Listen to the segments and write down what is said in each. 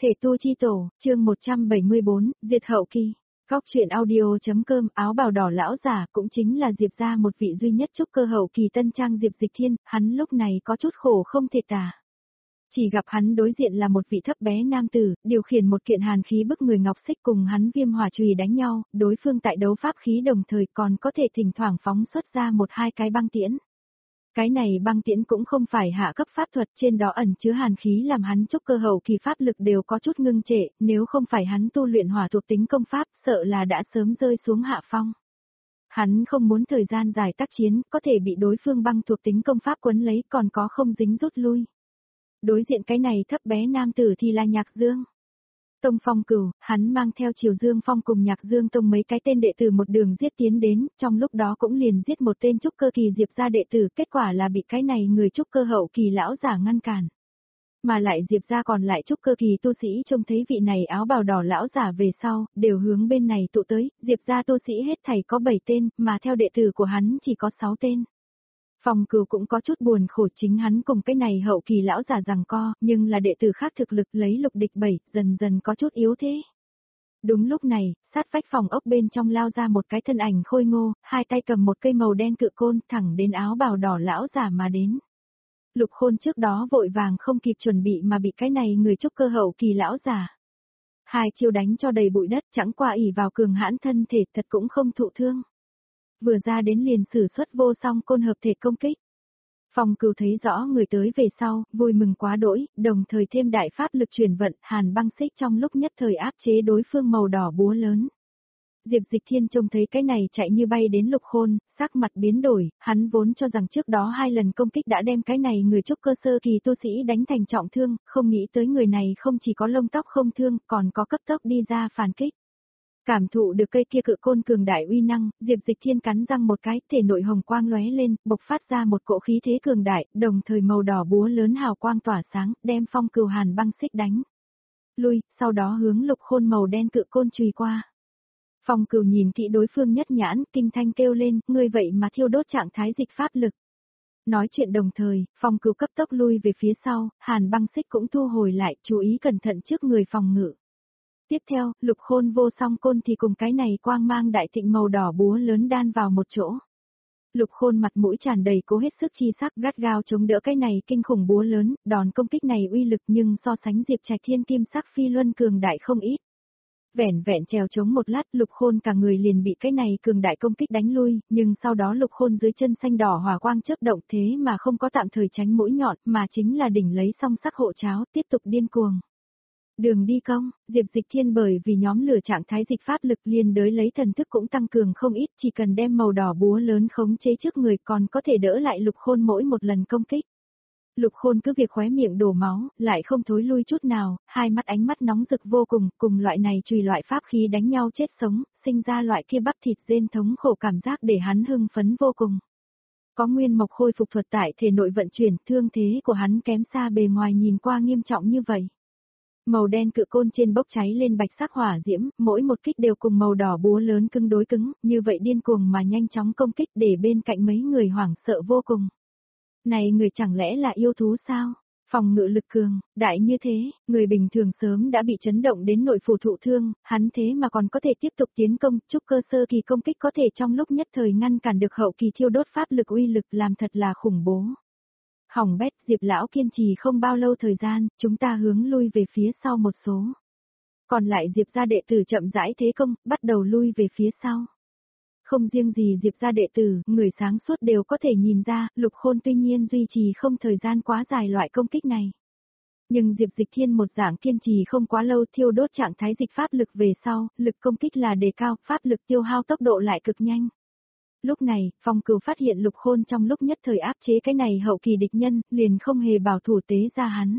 Thể tu chi tổ, chương 174, diệt hậu kỳ. Góc truyện audio.com. Áo bào đỏ lão giả cũng chính là Diệp gia một vị duy nhất trúc cơ hậu kỳ tân trang Diệp Dịch Thiên, hắn lúc này có chút khổ không thể tả. Chỉ gặp hắn đối diện là một vị thấp bé nam tử, điều khiển một kiện hàn khí bức người ngọc xích cùng hắn viêm hỏa chùy đánh nhau, đối phương tại đấu pháp khí đồng thời còn có thể thỉnh thoảng phóng xuất ra một hai cái băng tiễn. Cái này băng tiễn cũng không phải hạ cấp pháp thuật, trên đó ẩn chứa hàn khí làm hắn trúc cơ hậu kỳ pháp lực đều có chút ngưng trệ, nếu không phải hắn tu luyện hỏa thuộc tính công pháp, sợ là đã sớm rơi xuống hạ phong. Hắn không muốn thời gian dài tác chiến, có thể bị đối phương băng thuộc tính công pháp quấn lấy còn có không dính rút lui. Đối diện cái này thấp bé nam tử thì là Nhạc Dương Tông Phong Cửu, hắn mang theo Triều Dương Phong cùng Nhạc Dương Tông mấy cái tên đệ tử một đường giết tiến đến, trong lúc đó cũng liền giết một tên trúc cơ kỳ Diệp gia đệ tử, kết quả là bị cái này người trúc cơ hậu kỳ lão giả ngăn cản. Mà lại Diệp gia còn lại trúc cơ kỳ tu sĩ trông thấy vị này áo bào đỏ lão giả về sau, đều hướng bên này tụ tới, Diệp gia tu sĩ hết thảy có 7 tên, mà theo đệ tử của hắn chỉ có 6 tên. Phong Cửu cũng có chút buồn khổ, chính hắn cùng cái này hậu kỳ lão giả giằng co, nhưng là đệ tử khác thực lực lấy lục địch 7, dần dần có chút yếu thế. Đúng lúc này, sát vách phòng ốc bên trong lao ra một cái thân ảnh khôi ngô, hai tay cầm một cây màu đen cự côn thẳng đến áo bào đỏ lão giả mà đến. Lục Khôn trước đó vội vàng không kịp chuẩn bị mà bị cái này người trúc cơ hậu kỳ lão giả. Hai chiêu đánh cho đầy bụi đất, chẳng qua ỷ vào cường hãn thân thể thật cũng không thụ thương. Vừa ra đến liền sử xuất vô song côn hợp thể công kích. Phong Cửu thấy rõ người tới về sau, vui mừng quá đỗi, đồng thời thêm đại pháp lực chuyển vận, hàn băng xích trong lúc nhất thời áp chế đối phương màu đỏ búa lớn. Diệp Dịch Thiên trông thấy cái này chạy như bay đến Lục Khôn, sắc mặt biến đổi, hắn vốn cho rằng trước đó 2 lần công kích đã đem cái này người trúc cơ sơ kỳ tu sĩ đánh thành trọng thương, không nghĩ tới người này không chỉ có lông tóc không thương, còn có cấp tốc đi ra phản kích. Cảm thụ được cây kia cự côn cường đại uy năng, Diệp Dịch Thiên cắn răng một cái, thể nội hồng quang lóe lên, bộc phát ra một cỗ khí thế cường đại, đồng thời màu đỏ búa lớn hào quang tỏa sáng, đem Phong Cửu hàn băng xích đánh lui, sau đó hướng Lục Khôn màu đen cự côn chùy qua. Phong Cửu nhìn kỹ đối phương nhất nhãn, kinh thanh kêu lên, ngươi vậy mà thiêu đốt trạng thái dịch pháp lực. Nói chuyện đồng thời, Phong Cửu cấp tốc lui về phía sau, hàn băng xích cũng thu hồi lại, chú ý cẩn thận trước người phòng ngự. Tiếp theo, Lục Khôn vô song côn thì cùng cái này quang mang đại thịnh màu đỏ búa lớn đan vào một chỗ. Lục Khôn mặt mũi tràn đầy cố hết sức chi sắc, gắt gao chống đỡ cái này kinh khủng búa lớn, đòn công kích này uy lực nhưng so sánh Diệp Trạch Thiên kim sắc phi luân cường đại không ít. Vẻn vẹn trèo chống một lát, Lục Khôn cả người liền bị cái này cường đại công kích đánh lui, nhưng sau đó Lục Khôn dưới chân xanh đỏ hỏa quang chớp động thế mà không có tạm thời tránh mũi nhọn, mà chính là đỉnh lấy song sắc hộ cháo, tiếp tục điên cuồng. Đường đi công, Diệp Dịch Thiên bởi vì nhóm lửa trạng thái dịch pháp lực liền đới lấy thần thức cũng tăng cường không ít, chỉ cần đem màu đỏ búa lớn khống chế trước người còn có thể đỡ lại Lục Khôn mỗi một lần công kích. Lục Khôn cứ việc khóe miệng đổ máu, lại không thối lui chút nào, hai mắt ánh mắt nóng rực vô cùng, cùng loại này chùy loại pháp khí đánh nhau chết sống, sinh ra loại kia bắp thịt rên thống khổ cảm giác để hắn hưng phấn vô cùng. Có nguyên mộc khôi phục thuật tại thể nội vận chuyển, thương thế của hắn kém xa bề ngoài nhìn qua nghiêm trọng như vậy. Màu đen cự côn trên bốc cháy lên bạch sắc hỏa diễm, mỗi một kích đều cùng màu đỏ búa lớn cứng đối cứng, như vậy điên cuồng mà nhanh chóng công kích để bên cạnh mấy người hoảng sợ vô cùng. Này người chẳng lẽ là yêu thú sao? Phòng ngự lực cường, đại như thế, người bình thường sớm đã bị chấn động đến nội phủ thụ thương, hắn thế mà còn có thể tiếp tục tiến công, trúc cơ sơ kỳ công kích có thể trong lúc nhất thời ngăn cản được hậu kỳ thiêu đốt pháp lực uy lực làm thật là khủng bố. Hỏng bét, Diệp lão kiên trì không bao lâu thời gian, chúng ta hướng lui về phía sau một số. Còn lại Diệp gia đệ tử chậm rãi thế công, bắt đầu lui về phía sau. Không riêng gì Diệp gia đệ tử, người sáng suốt đều có thể nhìn ra, Lục Khôn tuy nhiên duy trì không thời gian quá dài loại công kích này. Nhưng Diệp Dịch Thiên một dạng kiên trì không quá lâu, thiêu đốt trạng thái dịch pháp lực về sau, lực công kích là đề cao, pháp lực tiêu hao tốc độ lại cực nhanh. Lúc này, Phong Cửu phát hiện Lục Khôn trong lúc nhất thời áp chế cái này hậu kỳ địch nhân, liền không hề bảo thủ tế ra hắn.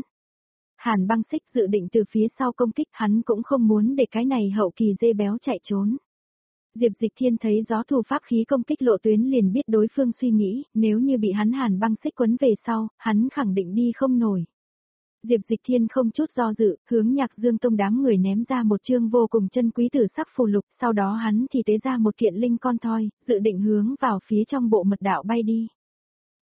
Hàn băng xích dự định từ phía sau công kích, hắn cũng không muốn để cái này hậu kỳ dê béo chạy trốn. Diệp Dịch Thiên thấy gió thù pháp khí công kích lộ tuyến liền biết đối phương suy nghĩ, nếu như bị hắn hàn băng xích quấn về sau, hắn khẳng định đi không nổi. Diệp Dịch Thiên không chút do dự, hướng Nhạc Dương Tông đám người ném ra một chương vô cùng chân quý tử sắc phù lục, sau đó hắn thì tế ra một kiện linh con thoi, dự định hướng vào phía trong bộ mật đạo bay đi.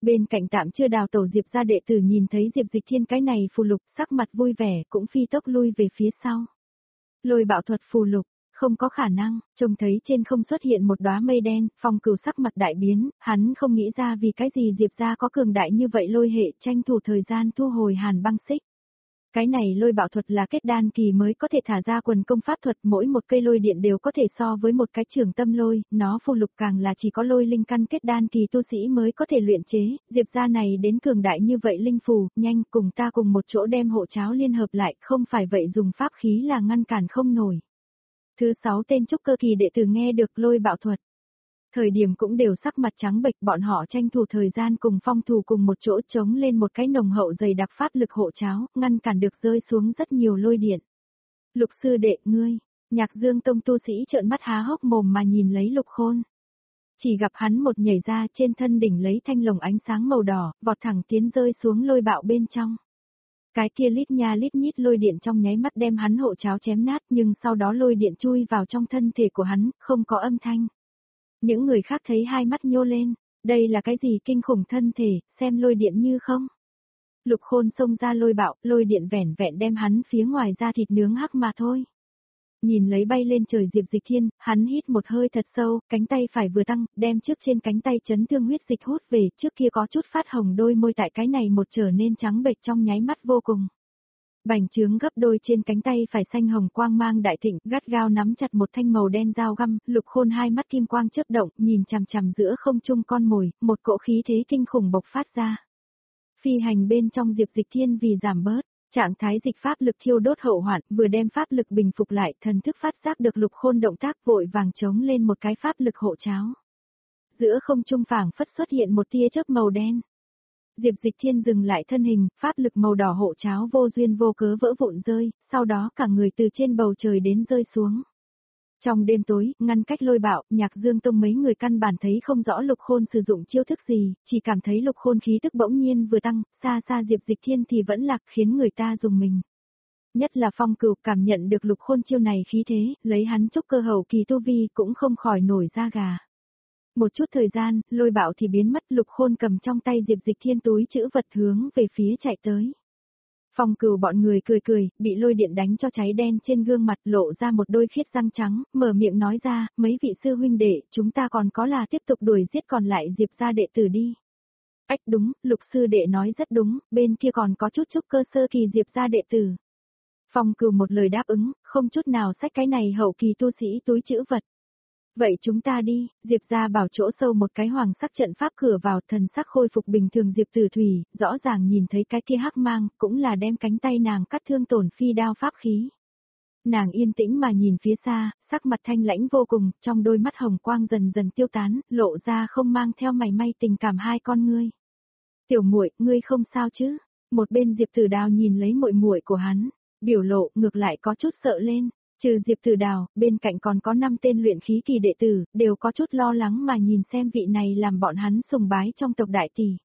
Bên cạnh tạm chưa đào tẩu Diệp gia đệ tử nhìn thấy Diệp Dịch Thiên cái này phù lục, sắc mặt vui vẻ, cũng phi tốc lui về phía sau. Lôi bạo thuật phù lục, không có khả năng, trông thấy trên không xuất hiện một đóa mây đen, Phong Cửu sắc mặt đại biến, hắn không nghĩ ra vì cái gì Diệp gia có cường đại như vậy lôi hệ, tranh thủ thời gian thu hồi hàn băng xích. Cái này lôi bạo thuật là kết đan kỳ mới có thể thả ra quần công pháp thuật, mỗi một cây lôi điện đều có thể so với một cái trường tâm lôi, nó phù lục càng là chỉ có lôi linh căn kết đan kỳ tu sĩ mới có thể luyện chế, Diệp gia này đến cường đại như vậy linh phù, nhanh cùng ta cùng một chỗ đem hộ cháo liên hợp lại, không phải vậy dùng pháp khí là ngăn cản không nổi. Thứ 6 tên trúc cơ kỳ đệ tử nghe được lôi bạo thuật. Thời điểm cũng đều sắc mặt trắng bệch, bọn họ tranh thủ thời gian cùng Phong Thù cùng một chỗ chống lên một cái nồng hậu dày đặc pháp lực hộ cháo, ngăn cản được rơi xuống rất nhiều lôi điện. Lục sư đệ, ngươi, Nhạc Dương Tông tu sĩ trợn mắt há hốc mồm mà nhìn lấy Lục Khôn. Chỉ gặp hắn một nhảy ra trên thân đỉnh lấy thanh lồng ánh sáng màu đỏ, vọt thẳng tiến rơi xuống lôi bạo bên trong. Cái kia lít nha lít nhít lôi điện trong nháy mắt đem hắn hộ cháo chém nát, nhưng sau đó lôi điện chui vào trong thân thể của hắn, không có âm thanh. Những người khác thấy hai mắt nhô lên, đây là cái gì kinh khủng thân thể, xem lôi điện như không. Lục Khôn xông ra lôi bạo, lôi điện vẻn vẹn đem hắn phía ngoài ra thịt nướng hắc mà thôi. Nhìn lấy bay lên trời Diệp Dịch Thiên, hắn hít một hơi thật sâu, cánh tay phải vừa tăng, đem trước trên cánh tay chấn thương huyết dịch hút về, trước kia có chút phát hồng đôi môi tại cái này một trở nên trắng bệch trong nháy mắt vô cùng. Bành trướng gấp đôi trên cánh tay phải xanh hồng quang mang đại thịnh, gắt gao nắm chặt một thanh màu đen dao găm, Lục Khôn hai mắt kim quang chớp động, nhìn chằm chằm giữa không trung con mồi, một cỗ khí thế kinh khủng bộc phát ra. Phi hành bên trong Diệp Dịch Thiên vì giảm bớt trạng thái dịch pháp lực thiêu đốt hậu hoạn, vừa đem pháp lực bình phục lại, thần thức phát giác được Lục Khôn động tác, vội vàng chống lên một cái pháp lực hộ cháo. Giữa không trung phảng phất xuất hiện một tia chớp màu đen. Diệp Dịch Thiên dừng lại thân hình, pháp lực màu đỏ hộ cháo vô duyên vô cớ vỡ vụn rơi, sau đó cả người từ trên bầu trời đến rơi xuống. Trong đêm tối, ngăn cách lôi bạo, Nhạc Dương Tông mấy người căn bản thấy không rõ Lục Khôn sử dụng chiêu thức gì, chỉ cảm thấy Lục Khôn khí tức bỗng nhiên vừa tăng, xa xa Diệp Dịch Thiên thì vẫn lạc, khiến người ta dùng mình. Nhất là Phong Cửu cảm nhận được Lục Khôn chiêu này khí thế, lấy hắn trúc cơ hậu kỳ tu vi cũng không khỏi nổi da gà. Một chút thời gian, lôi bạo thì biến mất, Lục Khôn cầm trong tay Diệp Dịch Thiên túi chữ vật hướng về phía chạy tới. Phong Cửu bọn người cười cười, bị lôi điện đánh cho cháy đen trên gương mặt, lộ ra một đôi khiết răng trắng, mở miệng nói ra, mấy vị sư huynh đệ, chúng ta còn có là tiếp tục đuổi giết còn lại Diệp gia đệ tử đi. Ách đúng, Lục sư đệ nói rất đúng, bên kia còn có chút trúc cơ sơ kỳ Diệp gia đệ tử. Phong Cửu một lời đáp ứng, không chút nào xách cái này hậu kỳ tu sĩ túi chữ vật. Vậy chúng ta đi, Diệp gia bảo chỗ sâu một cái hoàng sắc trận pháp cửa vào, thần sắc khôi phục bình thường Diệp Tử Thủy, rõ ràng nhìn thấy cái kia hắc mang, cũng là đem cánh tay nàng cắt thương tổn phi đao pháp khí. Nàng yên tĩnh mà nhìn phía xa, sắc mặt thanh lãnh vô cùng, trong đôi mắt hồng quang dần dần tiêu tán, lộ ra không mang theo mảy may tình cảm hai con ngươi. Tiểu muội, ngươi không sao chứ? Một bên Diệp Tử Đào nhìn lấy muội muội của hắn, biểu lộ ngược lại có chút sợ lên. Trừ Diệp Tử Đào, bên cạnh còn có 5 tên luyện khí kỳ đệ tử, đều có chút lo lắng mà nhìn xem vị này làm bọn hắn sùng bái trong tộc đại tỷ.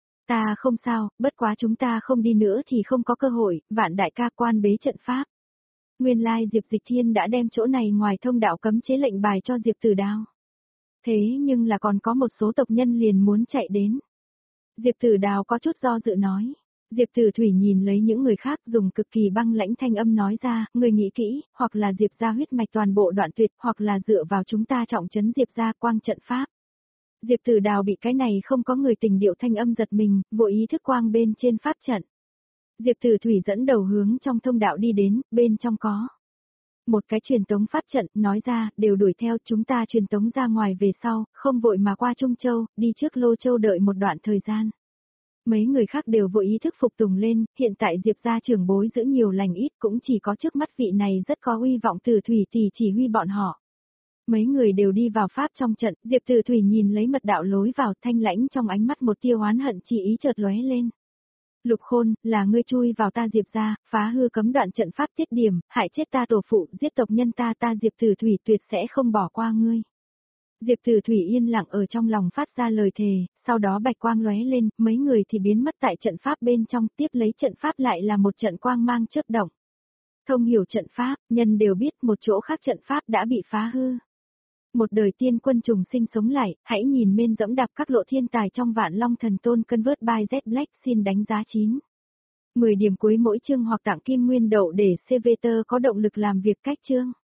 Ta không sao, bất quá chúng ta không đi nữa thì không có cơ hội, Vạn đại ca quan bế trận pháp. Nguyên lai Diệp Dịch Thiên đã đem chỗ này ngoài thông đạo cấm chế lệnh bài cho Diệp Tử Đào. Thế nhưng là còn có một số tộc nhân liền muốn chạy đến. Diệp Tử Đào có chút do dự nói. Diệp Tử Thủy nhìn lấy những người khác dùng cực kỳ băng lãnh thanh âm nói ra, người nghĩ kỹ, hoặc là Diệp gia huyết mạch toàn bộ đoạn tuyệt, hoặc là dựa vào chúng ta trọng trấn Diệp gia quang trận pháp. Diệp Tử Đào bị cái này không có người tình điệu thanh âm giật mình, vội ý thức quang bên trên pháp trận. Diệp Tử Thủy dẫn đầu hướng trong thông đạo đi đến, bên trong có một cái truyền tống pháp trận, nói ra, đều đuổi theo chúng ta truyền tống ra ngoài về sau, không vội mà qua Trung Châu, đi trước Lô Châu đợi một đoạn thời gian. Mấy người khác đều vội ý thức phục tùng lên, hiện tại Diệp gia trưởng bối giữ nhiều lành ít, cũng chỉ có trước mắt vị này rất có uy vọng Tử Thủy tỷ chỉ huy bọn họ. Mấy người đều đi vào pháp trong trận, Diệp Tử Thủy nhìn lấy mật đạo lối vào, thanh lãnh trong ánh mắt một tia oán hận chỉ ý chợt lóe lên. Lục Khôn, là ngươi chui vào ta Diệp gia, phá hư cấm đoạn trận pháp tiết điểm, hại chết ta tổ phụ, giết tộc nhân ta Diệp Tử Thủy tuyệt sẽ không bỏ qua ngươi. Diệp Tử Thủy yên lặng ở trong lòng phát ra lời thề, sau đó bạch quang lóe lên, mấy người thì biến mất tại trận pháp bên trong, tiếp lấy trận pháp lại là một trận quang mang chớp động. Thông hiểu trận pháp, nhân đều biết một chỗ khác trận pháp đã bị phá hư. Một đời tiên quân trùng sinh sống lại, hãy nhìn men dẫm đạp các lộ thiên tài trong Vạn Long Thần Tôn Convert by Z Black xin đánh giá 9. 10 điểm cuối mỗi chương hoặc tặng kim nguyên đậu để CVT có động lực làm việc cách chương.